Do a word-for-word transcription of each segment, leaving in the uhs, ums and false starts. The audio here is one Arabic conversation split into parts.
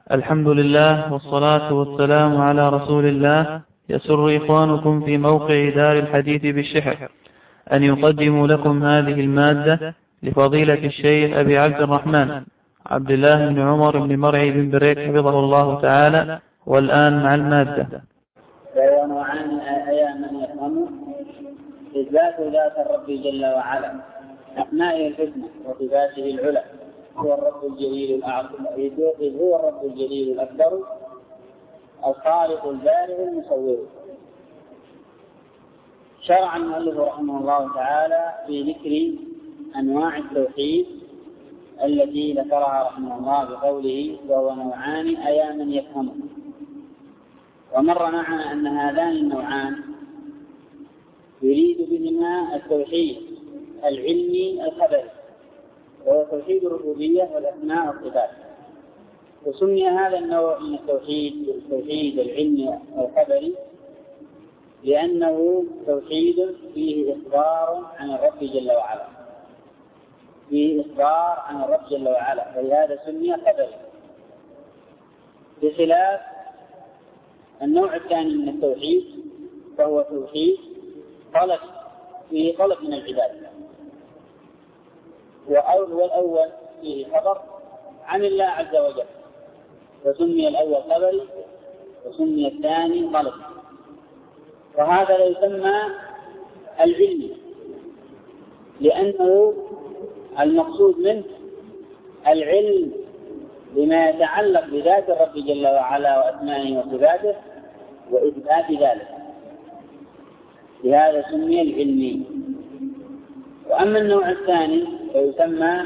الحمد لله والصلاة والسلام على رسول الله. يسر إخوانكم في موقع دار الحديث بالشحر أن يقدموا لكم هذه المادة لفضيلة الشيخ أبي عبد الرحمن عبد الله بن عمر بن مرعي بن بريك حفظه الله تعالى. والآن مع المادة. ونوعان أيام من يفهموا إثبات ذات الرب جل وعلا أسمائه الحسنى وصفاته العلى. هو الرب الجليل الأعظم، إذ هو الرب الجليل الأكبر الخالق البارئ المصور. شرع المؤلف رحمه الله تعالى في ذكر أنواع التوحيد التي ذكرها رحمه الله بقوله وهو نوعان أيا من يفهمه. ومر معنا أن هذان النوعان يريد بهما التوحيد العلمي الخبري، وهو توحيد الربوبية والأسماء والصفات. وسمي هذا النوع من التوحيد التوحيد العلمي الخبري لأنه توحيد فيه إخبار عن الرب جل وعلا، فيه إخبار عن الرب جل وعلا، فلهذا سمي خبري، بخلاف النوع الثاني من التوحيد فهو توحيد طلب، فيه طلب من العباد. والأول فيه خبر عن الله عز وجل، وسمي الأول خبري وسمي الثاني طلب. وهذا لا يسمى العلمي لأنه المقصود منه العلم بما يتعلق بذات الرب جل وعلا وأسمائه وصفاته وإثبات ذلك، لهذا سمي العلمي. وأما النوع الثاني فيسمى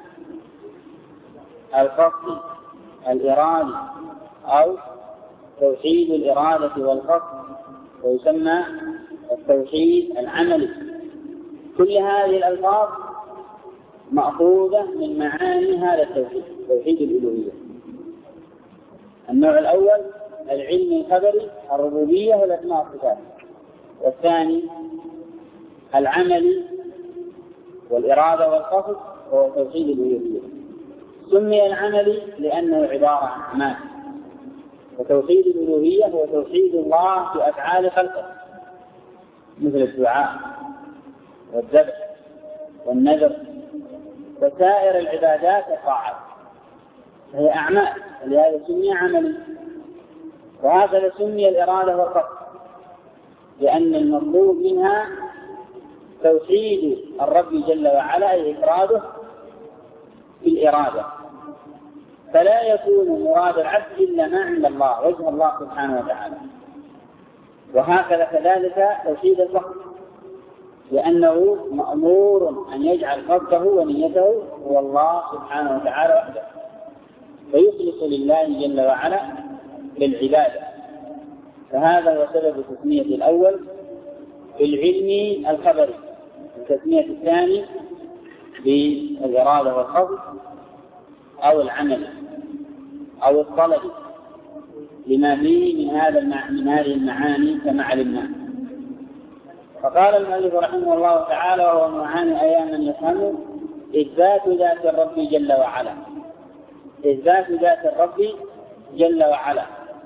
القصد الإرادي أو توحيد الإرادة والقصد، ويسمى التوحيد العملي. كل هذه الألفاظ مأخوذة من معاني هذا التوحيد، توحيد الألوهية. النوع الأول العلم الخبري الربوبية والأسماء والصفات، والثاني العملي والإرادة والقصد وهو توحيد الألوهية. سمي العملي لأنه عبارة عن أعمال، وتوحيد الألوهية هو توحيد الله في أفعال خلقه مثل الدعاء والذبح والنذر وسائر العبادات والطاعات، هي أعمال، ولهذا سمي عملي. وهكذا سمي الإرادة والقصد لأن المطلوب منها توحيد الرب جل وعلا أي إفراده بالإرادة، فلا يكون مراد العبد إلا ما عند الله وجه الله سبحانه وتعالى. وهكذا كذلك توحيد القصد لأنه مأمور أن يجعل قصده ونيته هو الله سبحانه وتعالى وحده، فيخلص لله جل وعلا للعبادة. فهذا هو سبب تسمية الأول بالعلم الخبري، وتسمية الثاني بالإرادة والقصد أو العمل أو الطلب لما فيه من هذا من هذه المعاني كما علمنا. فقال المؤلف رحمه الله تعالى وهو نوعان أيام يفهم إثبات ذات الرب جل وعلا، إثبات ذات الرب جل وعلا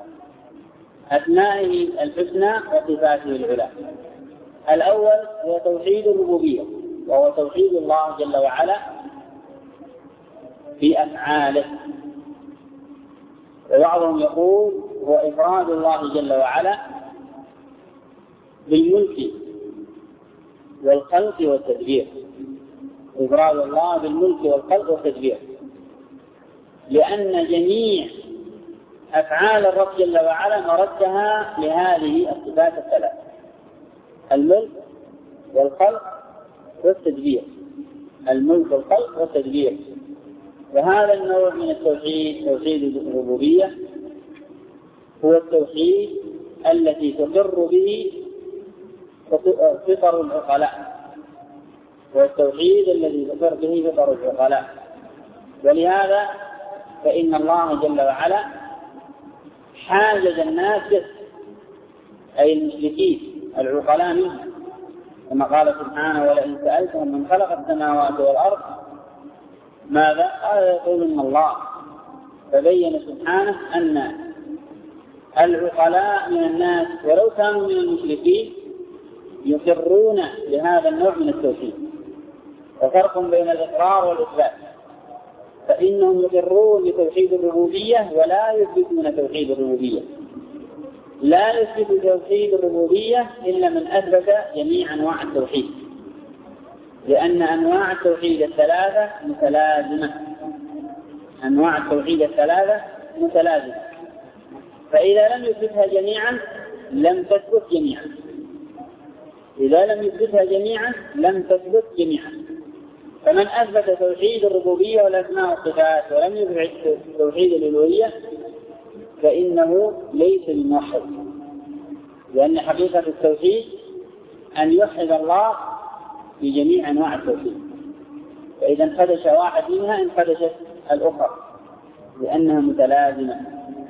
أسمائه الحسنى وصفاته العلى. الأول هو توحيد الربوبية، وهو توحيد الله جل وعلا في أفعاله. وبعضهم يقول هو إفراد الله جل وعلا بالملك والخلق والتدبير، إفراد الله بالملك والخلق والتدبير، لأن جميع أفعال الرب جل وعلا مردها لهذه الصفات الثلاث: الملك والخلق والتدبير، الملك والخلق والتدبير. وهذا النوع من التوحيد توحيد الربوبية هو التوحيد التي تقر به فطر العقلاء، هو التوحيد الذي تقر به فطر العقلاء. ولهذا فإن الله جل وعلا حاجز الناس أي المشركين العقلاء منهم، كما قال سبحانه ولئن سألتهم من خلق السماوات والأرض ماذا؟ قال يقولون الله. فبين سبحانه أن العقلاء من الناس ولو كانوا من المشركين يقرون بهذا النوع من التوحيد. وفرق بين الإقرار والإثبات، فإنهم يقرون بتوحيد الربوبية ولا يثبتون توحيد الربوبية. لا يثبت توحيد الربوبية إلا من أثبت جميع أنواع التوحيد، لأن أنواع التوحيد الثلاثة متلازمة. أنواع التوحيد الثلاثة متلازمة، فإذا لم يثبتها جميعا لم تثبت جميعا. إذا لم يثبتها جميعا لم تثبت جميعا. فمن أثبت توحيد الربوبية والأسماء والصفات ولم يثبت توحيد الألوهية فإنه ليس بموحد، لأن حقيقة التوحيد أن يوحد الله بجميع أنواع التوحيد، فإذا انخدش واحد منها انخدشت الأخرى لأنها متلازمة.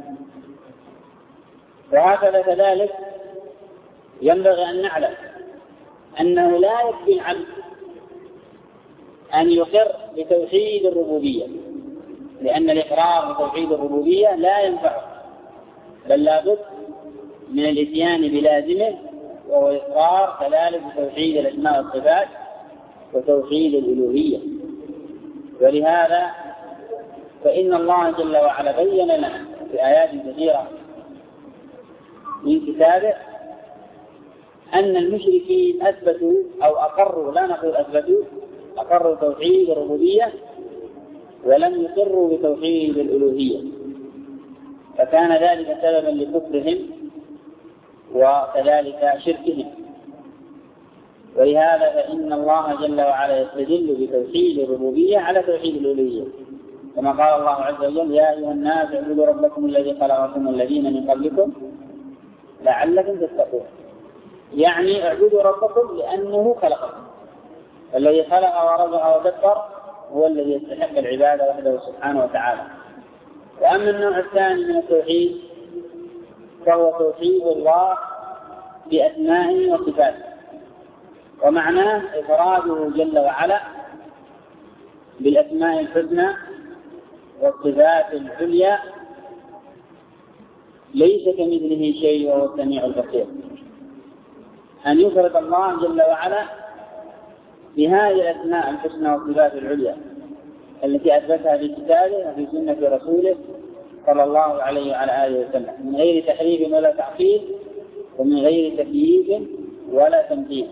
وهكذا كذلك ينبغي أن نعلم أنه لا يكفي العبد أن يقر بتوحيد الربوبية، لأن الإقرار بتوحيد الربوبية لا ينفعه، بل لابد من الإتيان بلازمه، وهو إقرار كذلك بتوحيد الأسماء والصفات وتوحيد الألوهية. ولهذا فإن الله جل وعلا بين لنا في آيات كثيرة من كتابه أن المشركين أثبتوا أو أقروا، لا نقول أثبتوا، أقروا توحيد الربوبية ولم يقروا بتوحيد الألوهية، فكان ذلك سببا لكفرهم وكذلك شركهم. ولهذا فإن الله جل وعلا يستدل بتوحيد الربوبية على توحيد الألوهية، كما قال الله عز وجل: يا أيها الناس اعبدوا ربكم الذي خلقكم والذين من قبلكم لعلكم تتقون. يعني اعبدوا ربكم لأنه خلقكم، الذي خلق ورزق ودبر هو الذي يستحق العبادة وحده سبحانه وتعالى. وأما النوع الثاني من التوحيد فهو توحيد الله بأسمائه وصفاته، ومعناه إفراده جل وعلا بالأسماء الحسنى والصفات العليا، ليس كمثله شيء وهو السميع البصير. أن يفرد الله جل وعلا بهذه الأسماء الحسنى والصفات العليا التي أثبتها في كتابه وفي سنة رسوله صلى الله عليه وعلى آله وسلم، من غير تحريف ولا تعطيل، ومن غير تكييف ولا تمثيل.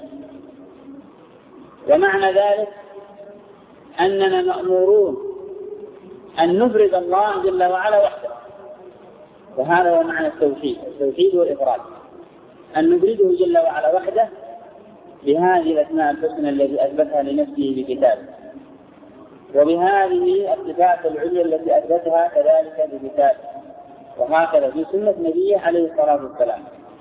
ومعنى ذلك أننا مأمورون أن نفرد الله جل وعلا وحده، وهذا هو معنى التوحيد. التوحيد والإفراد أن نفرده جل وعلا وحده بهذه الأسماء الحسنى التي أثبتها لنفسه بكتابه، وبهذه الصفات العليا التي أثبتها كذلك بكتابه، وهكذا في سنة نبيه عليه الصلاة والسلام.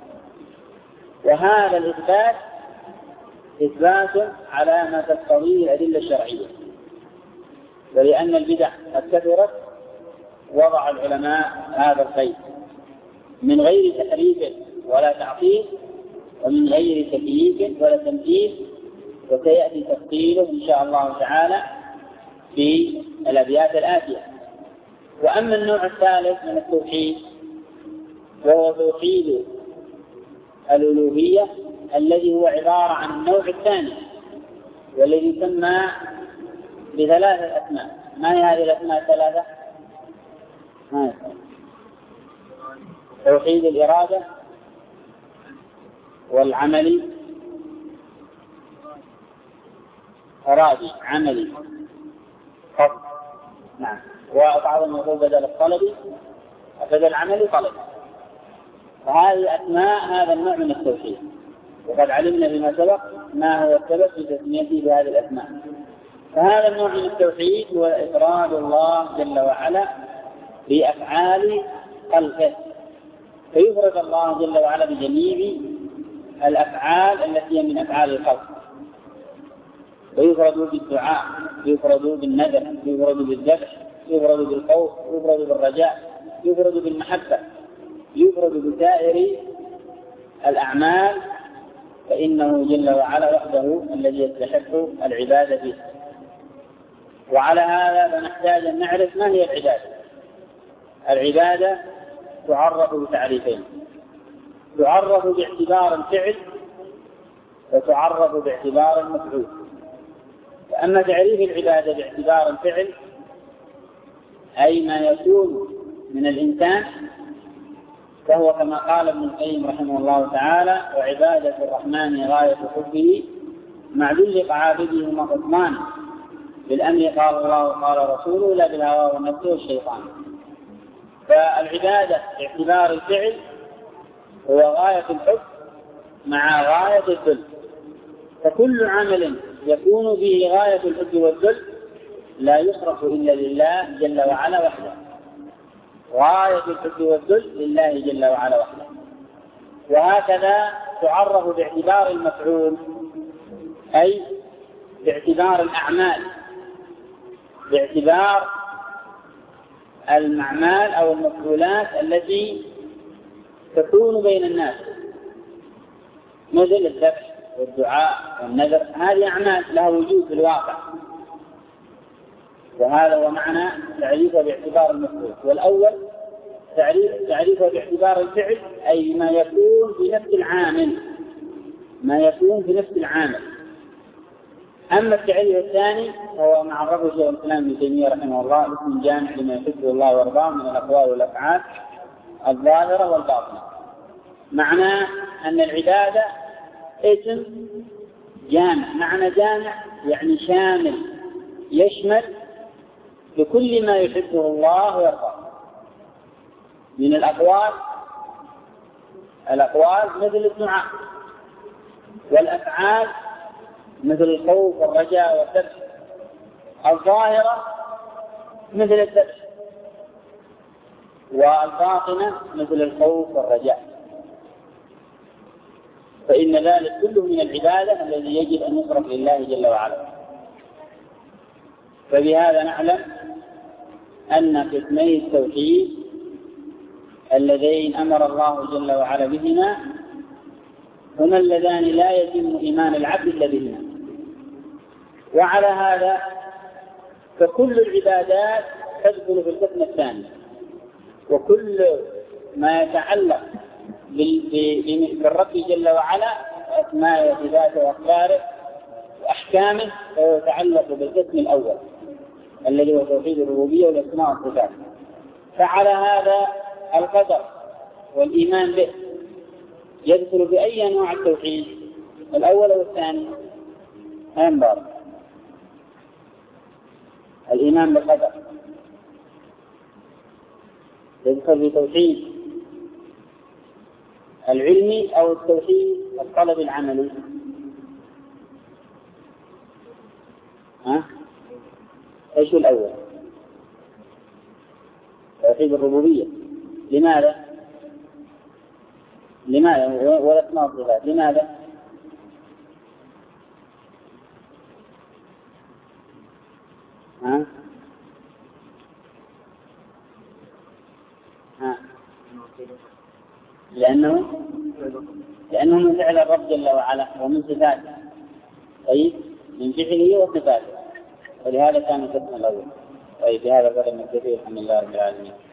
وهذا الإثبات إثبات على ما تقتضيه الأدلة الشرعية، ولأن البدع قد كثرت وضع العلماء هذا القيد من غير تحريف ولا تعطيل، ومن غير تكييف ولا تمثيل، وسيأتي تفصيله إن شاء الله تعالى في الأبيات الآتية. وأما النوع الثالث من التوحيد وهو توحيد الألوهية الذي هو عبارة عن النوع الثاني، والذي يسمى بثلاثة أسماء. ما هي هذه الأسماء الثلاثة؟ توحيد الإرادة والعملي، إرادي عملي قصد، نعم. وبعضهم يقول بدل الطلبي بدل العملي طلبي. فهذه أسماء هذا النوع من التوحيد، وقد علمنا بما سبق ما هو السبب في تسميته بهذه الأسماء. فهذا النوع من التوحيد هو إفراد الله جل وعلا بأفعال خلقه، فيفرد الله جل وعلا بجميع الأفعال التي من أفعال الخلق، ويفرد بالدعاء، يفرد بالنذر، يفرد بالذبح، يفرد بالخوف، يفرد بالرجاء، يفرد بالمحبة، يفرد بسائر الأعمال، فإنه جل وعلا وحده الذي يستحق العبادة به. وعلى هذا فنحتاج أن نعرف ما هي العبادة، العبادة تعرف بتعريفين: تعرف باعتبار الفعل وتعرف باعتبار المفعول. فأما تعريف العبادة باعتبار الفعل أي ما يكون من الإنسان، فهو كما قال ابن القيم رحمه الله تعالى: وعبادة الرحمن غاية حبه مع ذل عابده وحكمان، بالأمر قال الله وقال رسوله لا بالهوى والنفس والشيطان. فالعبادة باعتبار الفعل هو غاية الحب مع غاية الذل، فكل عمل يكون به غاية الحب والذل لا يصرف إلا لله جل وعلا وحده. غاية الحب والذل لله جل وعلا وحده. وهكذا تعرف باعتبار المفعول أي باعتبار الأعمال، باعتبار الأعمال أو المفعولات التي تكون بين الناس، مثل الذبح والدعاء والنذر، هذه أعمال لها وجود في الواقع، وهذا هو معنى تعريفه باعتبار المفعول. والأول تعريف تعريفه باعتبار الفعل أي ما يكون في نفس العامل، ما يكون في نفس العامل. أما التعريف الثاني هو مع عرفه شيخ الإسلام ابن تيمية رحمه الله اسم جامع لما يحبه الله ويرضاه من الأقوال والأفعال الظاهرة والباطنة. معناه أن العبادة اسم جامع، معنى جامع يعني شامل، يشمل بكل ما يحبه الله ويرضاه من الأقوال الأقوال مثل الدعاء، والأفعال مثل الخوف والرجاء والذبح، الظاهرة مثل الذبح، والباطنة مثل الخوف والرجاء. فإن ذلك كله من العبادة الذي يجب أن يصرف لله جل وعلا. فبهذا نعلم أن قسمي التوحيد اللذين أمر الله جل وعلا بهما هما اللذان لا يتم إيمان العبد إلا بهما. وعلى هذا فكل العبادات تدخل في القسم الثاني، وكل ما يتعلق بالرب جل وعلا أسماء وصفاته وأخباره وأحكامه يتعلق بالقسم الأول الذي هو توحيد الربوبية والأسماء والصفات. فعلى هذا القدر والإيمان به يدخل بأي أنواع التوحيد، الأول والثاني أنبار. الإيمان بالقدر يدخل في توحيد العلمي أو التوحيد الطلب العملي. ها؟ إيش الأول؟ توحيد الربوبية. لماذا؟ لماذا؟ والأسماء والصفات لماذا؟ ها؟ ها؟ لأنه لأنه من فعل الرب جل وعلا ومن صفاته، طيب من فعله وصفاته، ولهذا كان القسم الأول. طيب بهذا قدر من كثير الحمد لله رب العالمين.